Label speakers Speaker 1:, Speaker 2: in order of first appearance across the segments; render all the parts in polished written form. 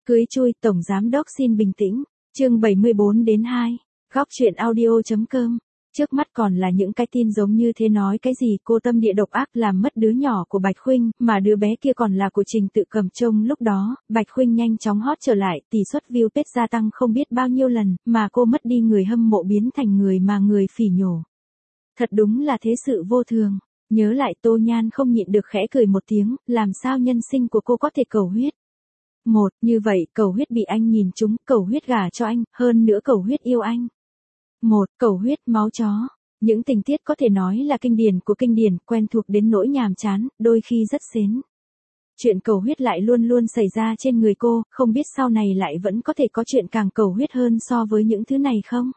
Speaker 1: Cưới chui, Tổng Giám Đốc xin bình tĩnh. Chương 74-2. Góc truyện audio.com. Trước mắt còn là những cái tin giống như thế nói cái gì cô tâm địa độc ác làm mất đứa nhỏ của Bạch Khuynh, mà đứa bé kia còn là của Trình Tự Cầm. Trông lúc đó, Bạch Khuynh nhanh chóng hot trở lại, tỷ suất view page gia tăng không biết bao nhiêu lần, mà cô mất đi người hâm mộ biến thành người mà người phỉ nhổ. Thật đúng là thế sự vô thường. Nhớ lại Tô Nhan không nhịn được khẽ cười một tiếng, làm sao nhân sinh của cô có thể cầu huyết. Một, như vậy, cầu huyết bị anh nhìn trúng, cầu huyết gả cho anh, hơn nữa cầu huyết yêu anh. Một, cầu huyết máu chó. Những tình tiết có thể nói là kinh điển của kinh điển, quen thuộc đến nỗi nhàm chán, đôi khi rất sến. Chuyện cầu huyết lại luôn luôn xảy ra trên người cô, không biết sau này lại vẫn có thể có chuyện càng cầu huyết hơn so với những thứ này không?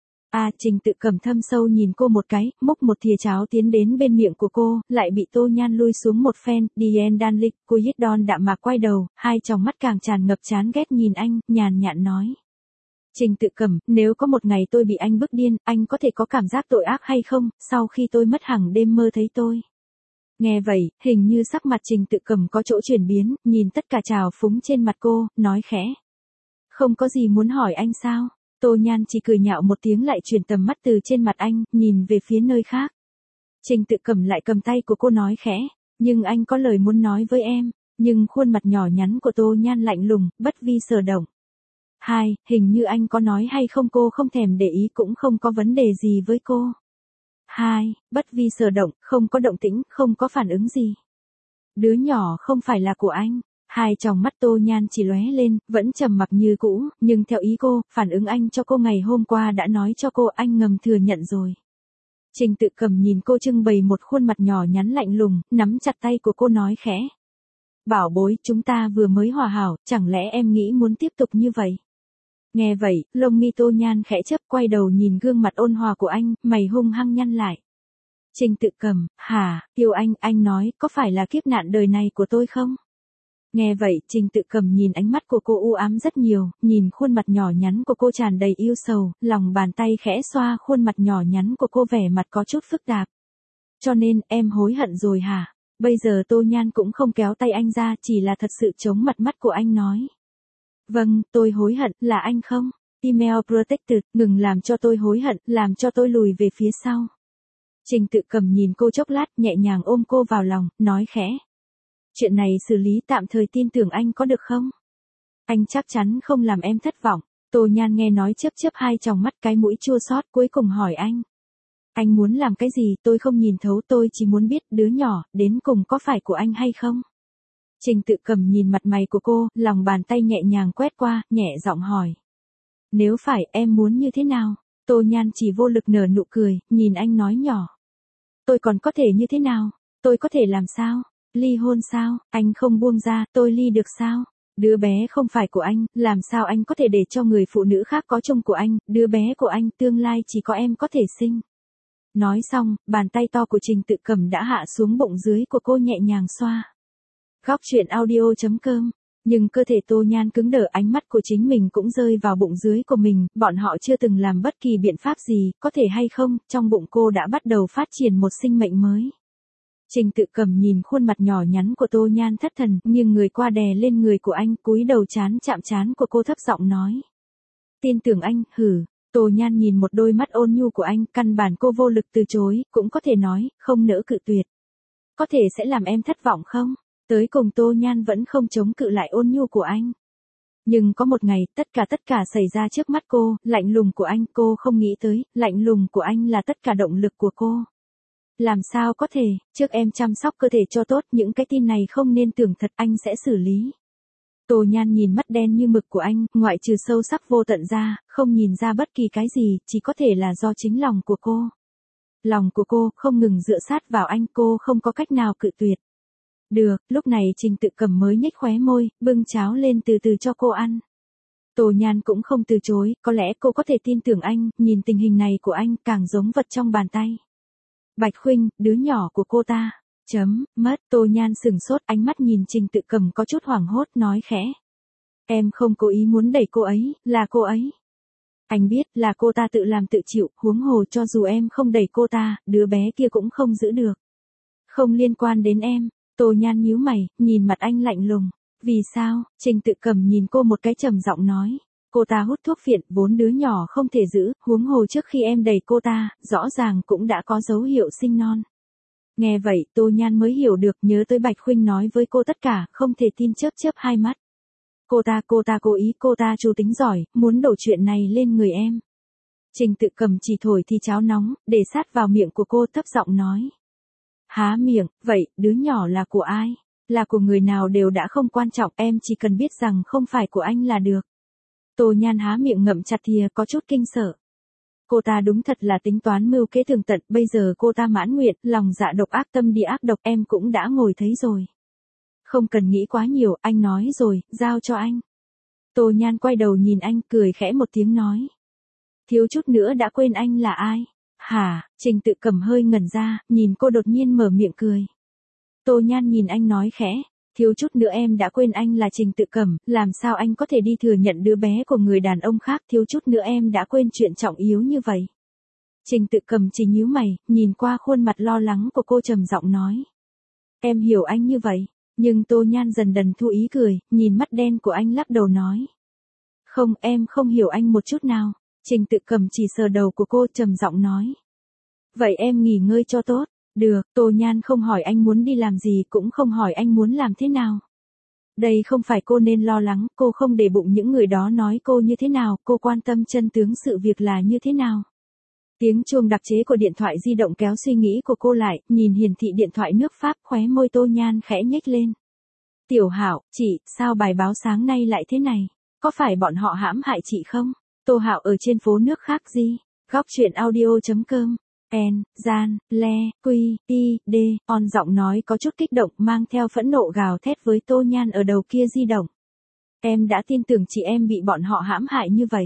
Speaker 1: Trình Tự Cầm thâm sâu nhìn cô một cái, múc một thìa cháo tiến đến bên miệng của cô, lại bị Tô Nhan lui xuống một phen. Dien đan lịch, cô Yết Đon đạm mạc quay đầu, hai tròng mắt càng tràn ngập chán ghét nhìn anh, nhàn nhạt nói. Trình Tự Cầm, nếu có một ngày tôi bị anh bức điên, anh có thể có cảm giác tội ác hay không, sau khi tôi mất hàng đêm mơ thấy tôi. Nghe vậy, hình như sắc mặt Trình Tự Cầm có chỗ chuyển biến, nhìn tất cả trào phúng trên mặt cô, nói khẽ. Không có gì muốn hỏi anh sao? Tô Nhan chỉ cười nhạo một tiếng lại chuyển tầm mắt từ trên mặt anh, nhìn về phía nơi khác. Trình Tự Cầm lại cầm tay của cô nói khẽ, nhưng anh có lời muốn nói với em, nhưng khuôn mặt nhỏ nhắn của Tô Nhan lạnh lùng, bất vi sở động. Hai, hình như anh có nói hay không cô không thèm để ý cũng không có vấn đề gì với cô. Hai, bất vi sở động, không có động tĩnh, không có phản ứng gì. Đứa nhỏ không phải là của anh. Hai tròng mắt Tô Nhan chỉ lóe lên, vẫn trầm mặc như cũ, nhưng theo ý cô, phản ứng anh cho cô ngày hôm qua đã nói cho cô anh ngầm thừa nhận rồi. Trình Tự Cầm nhìn cô trưng bày một khuôn mặt nhỏ nhắn lạnh lùng, nắm chặt tay của cô nói khẽ. Bảo bối, chúng ta vừa mới hòa hảo, chẳng lẽ em nghĩ muốn tiếp tục như vậy? Nghe vậy, lông mi Tô Nhan khẽ chớp quay đầu nhìn gương mặt ôn hòa của anh, mày hung hăng nhăn lại. Trình Tự Cầm, hả, yêu anh nói, có phải là kiếp nạn đời này của tôi không? Nghe vậy, Trình Tự Cầm nhìn ánh mắt của cô u ám rất nhiều, nhìn khuôn mặt nhỏ nhắn của cô tràn đầy yêu sầu, lòng bàn tay khẽ xoa khuôn mặt nhỏ nhắn của cô vẻ mặt có chút phức tạp. Cho nên, em hối hận rồi hả? Bây giờ Tô Nhan cũng không kéo tay anh ra, chỉ là thật sự chống mặt mắt của anh nói. Vâng, tôi hối hận, là anh không? Email protected, ngừng làm cho tôi hối hận, làm cho tôi lùi về phía sau. Trình Tự Cầm nhìn cô chốc lát, nhẹ nhàng ôm cô vào lòng, nói khẽ. Chuyện này xử lý tạm thời tin tưởng anh có được không? Anh chắc chắn không làm em thất vọng. Tô Nhan nghe nói chớp chớp hai tròng mắt cái mũi chua xót cuối cùng hỏi anh. Anh muốn làm cái gì tôi không nhìn thấu tôi chỉ muốn biết đứa nhỏ đến cùng có phải của anh hay không? Trình Tự Cầm nhìn mặt mày của cô, lòng bàn tay nhẹ nhàng quét qua, nhẹ giọng hỏi. Nếu phải em muốn như thế nào? Tô Nhan chỉ vô lực nở nụ cười, nhìn anh nói nhỏ. Tôi còn có thể như thế nào? Tôi có thể làm sao? Ly hôn sao? Anh không buông ra, tôi ly được sao? Đứa bé không phải của anh, làm sao anh có thể để cho người phụ nữ khác có chung của anh, đứa bé của anh tương lai chỉ có em có thể sinh. Nói xong, bàn tay to của Trình Tự Cầm đã hạ xuống bụng dưới của cô nhẹ nhàng xoa. Góc truyện audio.com. Nhưng cơ thể Tô Nhan cứng đờ, ánh mắt của chính mình cũng rơi vào bụng dưới của mình, bọn họ chưa từng làm bất kỳ biện pháp gì, có thể hay không, trong bụng cô đã bắt đầu phát triển một sinh mệnh mới. Trình Tự Cầm nhìn khuôn mặt nhỏ nhắn của Tô Nhan thất thần, nhưng người qua đè lên người của anh, cúi đầu chán chạm trán của cô thấp giọng nói. Tin tưởng anh, hử. Tô Nhan nhìn một đôi mắt ôn nhu của anh, căn bản cô vô lực từ chối, cũng có thể nói, không nỡ cự tuyệt. Có thể sẽ làm em thất vọng không? Tới cùng Tô Nhan vẫn không chống cự lại ôn nhu của anh. Nhưng có một ngày, tất cả xảy ra trước mắt cô, lạnh lùng của anh cô không nghĩ tới, lạnh lùng của anh là tất cả động lực của cô. Làm sao có thể, trước em chăm sóc cơ thể cho tốt, những cái tin này không nên tưởng thật, anh sẽ xử lý. Tô Nhan nhìn mắt đen như mực của anh, ngoại trừ sâu sắc vô tận ra, không nhìn ra bất kỳ cái gì, chỉ có thể là do chính lòng của cô. Lòng của cô không ngừng dựa sát vào anh, cô không có cách nào cự tuyệt. Được, lúc này Trình Tự Cầm mới nhếch khóe môi, bưng cháo lên từ từ cho cô ăn. Tô Nhan cũng không từ chối, có lẽ cô có thể tin tưởng anh, nhìn tình hình này của anh càng giống vật trong bàn tay. Bạch Khuynh, đứa nhỏ của cô ta. Mất, Tô Nhan sừng sốt, ánh mắt nhìn Trình Tự Cầm có chút hoảng hốt, nói khẽ. Em không cố ý muốn đẩy cô ấy, là cô ấy. Anh biết là cô ta tự làm tự chịu, huống hồ cho dù em không đẩy cô ta, đứa bé kia cũng không giữ được. Không liên quan đến em. Tô Nhan nhíu mày, nhìn mặt anh lạnh lùng. Vì sao? Trình Tự Cầm nhìn cô một cái trầm giọng nói. Cô ta hút thuốc phiện, vốn đứa nhỏ không thể giữ, huống hồ trước khi em đẩy cô ta, rõ ràng cũng đã có dấu hiệu sinh non. Nghe vậy, Tô Nhan mới hiểu được, nhớ tới Bạch Khuynh nói với cô tất cả, không thể tin, chớp chớp hai mắt. Cô ta cố ý, cô ta trù tính giỏi, muốn đổ chuyện này lên người em. Trình Tự Cầm chỉ thổi thì cháo nóng, để sát vào miệng của cô, thấp giọng nói. Há miệng, vậy, đứa nhỏ là của ai? Là của người nào đều đã không quan trọng, em chỉ cần biết rằng không phải của anh là được. Tô Nhan há miệng ngậm chặt thìa, có chút kinh sợ. Cô ta đúng thật là tính toán mưu kế tường tận, bây giờ cô ta mãn nguyện, lòng dạ độc ác, tâm địa ác độc, em cũng đã ngồi thấy rồi. Không cần nghĩ quá nhiều, anh nói rồi, giao cho anh. Tô Nhan quay đầu nhìn anh, cười khẽ một tiếng nói. Thiếu chút nữa đã quên anh là ai. Hả? Trình Tự Cầm hơi ngẩn ra, nhìn cô đột nhiên mở miệng cười. Tô Nhan nhìn anh nói khẽ. Thiếu chút nữa em đã quên anh là Trình Tự Cầm, làm sao anh có thể đi thừa nhận đứa bé của người đàn ông khác, thiếu chút nữa em đã quên chuyện trọng yếu như vậy. Trình Tự Cầm chỉ nhíu mày, nhìn qua khuôn mặt lo lắng của cô trầm giọng nói. Em hiểu anh như vậy, nhưng Tô Nhan dần dần thu ý cười, nhìn mắt đen của anh lắc đầu nói. Không, em không hiểu anh một chút nào. Trình Tự Cầm chỉ sờ đầu của cô trầm giọng nói. Vậy em nghỉ ngơi cho tốt. Được, Tô Nhan không hỏi anh muốn đi làm gì, cũng không hỏi anh muốn làm thế nào. Đây không phải cô nên lo lắng, cô không để bụng những người đó nói cô như thế nào, cô quan tâm chân tướng sự việc là như thế nào. Tiếng chuông đặc chế của điện thoại di động kéo suy nghĩ của cô lại, nhìn hiển thị điện thoại nước Pháp, khóe môi Tô Nhan khẽ nhếch lên. Tiểu Hạo, chị, sao bài báo sáng nay lại thế này? Có phải bọn họ hãm hại chị không? Tô Hạo ở trên phố nước khác gì? Góc chuyện audio.com. Gian, Le, Quy, I, D, On giọng nói có chút kích động, mang theo phẫn nộ gào thét với Tô Nhan ở đầu kia di động. Em đã tin tưởng chị em bị bọn họ hãm hại như vậy.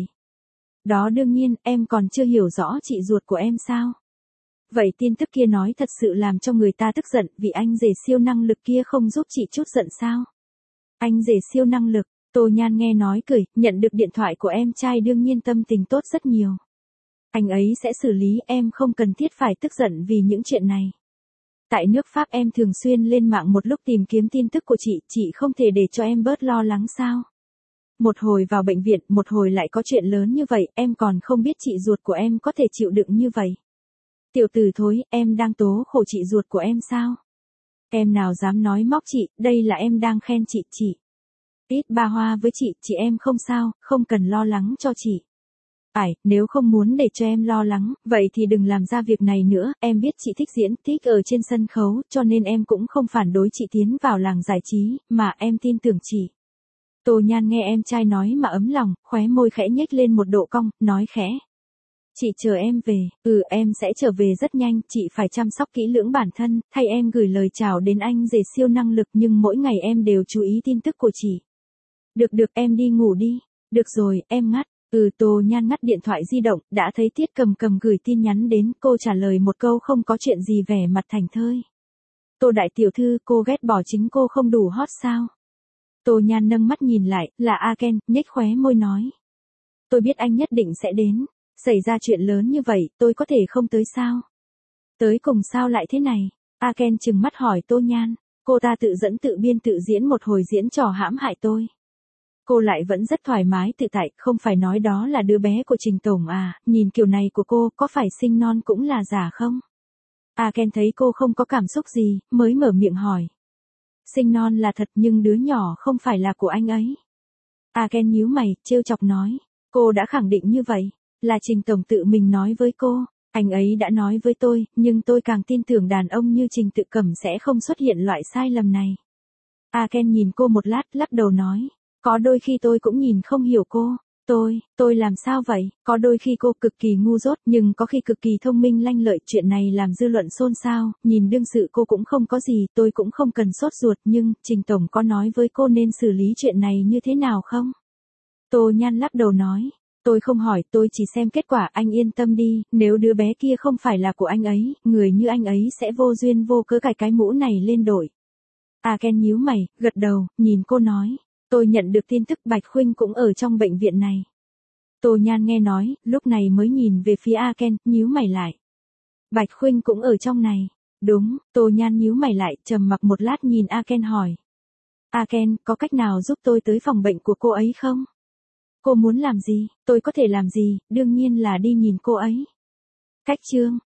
Speaker 1: Đó đương nhiên, em còn chưa hiểu rõ chị ruột của em sao? Vậy tin tức kia nói thật sự làm cho người ta tức giận, vì anh rể siêu năng lực kia không giúp chị chút giận sao? Anh rể siêu năng lực, Tô Nhan nghe nói cười, nhận được điện thoại của em trai đương nhiên tâm tình tốt rất nhiều. Anh ấy sẽ xử lý, em không cần thiết phải tức giận vì những chuyện này. Tại nước Pháp em thường xuyên lên mạng một lúc tìm kiếm tin tức của chị không thể để cho em bớt lo lắng sao? Một hồi vào bệnh viện, một hồi lại có chuyện lớn như vậy, em còn không biết chị ruột của em có thể chịu đựng như vậy. Tiểu tử thối, em đang tố khổ chị ruột của em sao? Em nào dám nói móc chị, đây là em đang khen chị. Ít ba hoa với chị em không sao, không cần lo lắng cho chị. Nếu không muốn để cho em lo lắng, vậy thì đừng làm ra việc này nữa, em biết chị thích diễn, thích ở trên sân khấu, cho nên em cũng không phản đối chị tiến vào làng giải trí, mà em tin tưởng chị. Tô Nhan nghe em trai nói mà ấm lòng, khóe môi khẽ nhếch lên một độ cong, nói khẽ. Chị chờ em về, em sẽ trở về rất nhanh, chị phải chăm sóc kỹ lưỡng bản thân, thay em gửi lời chào đến anh rể siêu năng lực, nhưng mỗi ngày em đều chú ý tin tức của chị. Được em đi ngủ đi. Được rồi, em ngắt. Tô Nhan ngắt điện thoại di động, đã thấy Tiết Cầm gửi tin nhắn đến, cô trả lời một câu không có chuyện gì, vẻ mặt thảnh thơi. Tô đại tiểu thư, cô ghét bỏ chính cô không đủ hot sao? Tô Nhan nâng mắt nhìn lại, là A Ken, nhếch khóe môi nói. Tôi biết anh nhất định sẽ đến, xảy ra chuyện lớn như vậy, tôi có thể không tới sao? Tới cùng sao lại thế này? A Ken trừng mắt hỏi Tô Nhan, cô ta tự dẫn tự biên tự diễn một hồi diễn trò hãm hại tôi. Cô lại vẫn rất thoải mái tự tại, không phải nói đó là đứa bé của Trình Tổng à, nhìn kiểu này của cô, có phải sinh non cũng là giả không? A Ken thấy cô không có cảm xúc gì, mới mở miệng hỏi. Sinh non là thật nhưng đứa nhỏ không phải là của anh ấy. A Ken nhíu mày, trêu chọc nói. Cô đã khẳng định như vậy, là Trình Tổng tự mình nói với cô. Anh ấy đã nói với tôi, nhưng tôi càng tin tưởng đàn ông như Trình Tự Cầm sẽ không xuất hiện loại sai lầm này. A Ken nhìn cô một lát, lắc đầu nói. Có đôi khi tôi cũng nhìn không hiểu cô. Tôi làm sao vậy? Có đôi khi cô cực kỳ ngu dốt, nhưng có khi cực kỳ thông minh lanh lợi, chuyện này làm dư luận xôn xao, nhìn đương sự cô cũng không có gì, tôi cũng không cần sốt ruột, nhưng, Trình Tổng có nói với cô nên xử lý chuyện này như thế nào không? Tô Nhan lắc đầu nói, tôi không hỏi, tôi chỉ xem kết quả, anh yên tâm đi, nếu đứa bé kia không phải là của anh ấy, người như anh ấy sẽ vô duyên vô cớ cài cái mũ này lên đội. A Ken nhíu mày, gật đầu, nhìn cô nói. Tôi nhận được tin tức Bạch Khuynh cũng ở trong bệnh viện này. Tô Nhan nghe nói, lúc này mới nhìn về phía A Ken, nhíu mày lại. Bạch Khuynh cũng ở trong này. Đúng, Tô Nhan nhíu mày lại, trầm mặc một lát nhìn A Ken hỏi. Ken, có cách nào giúp tôi tới phòng bệnh của cô ấy không? Cô muốn làm gì? Tôi có thể làm gì? Đương nhiên là đi nhìn cô ấy. Cách chương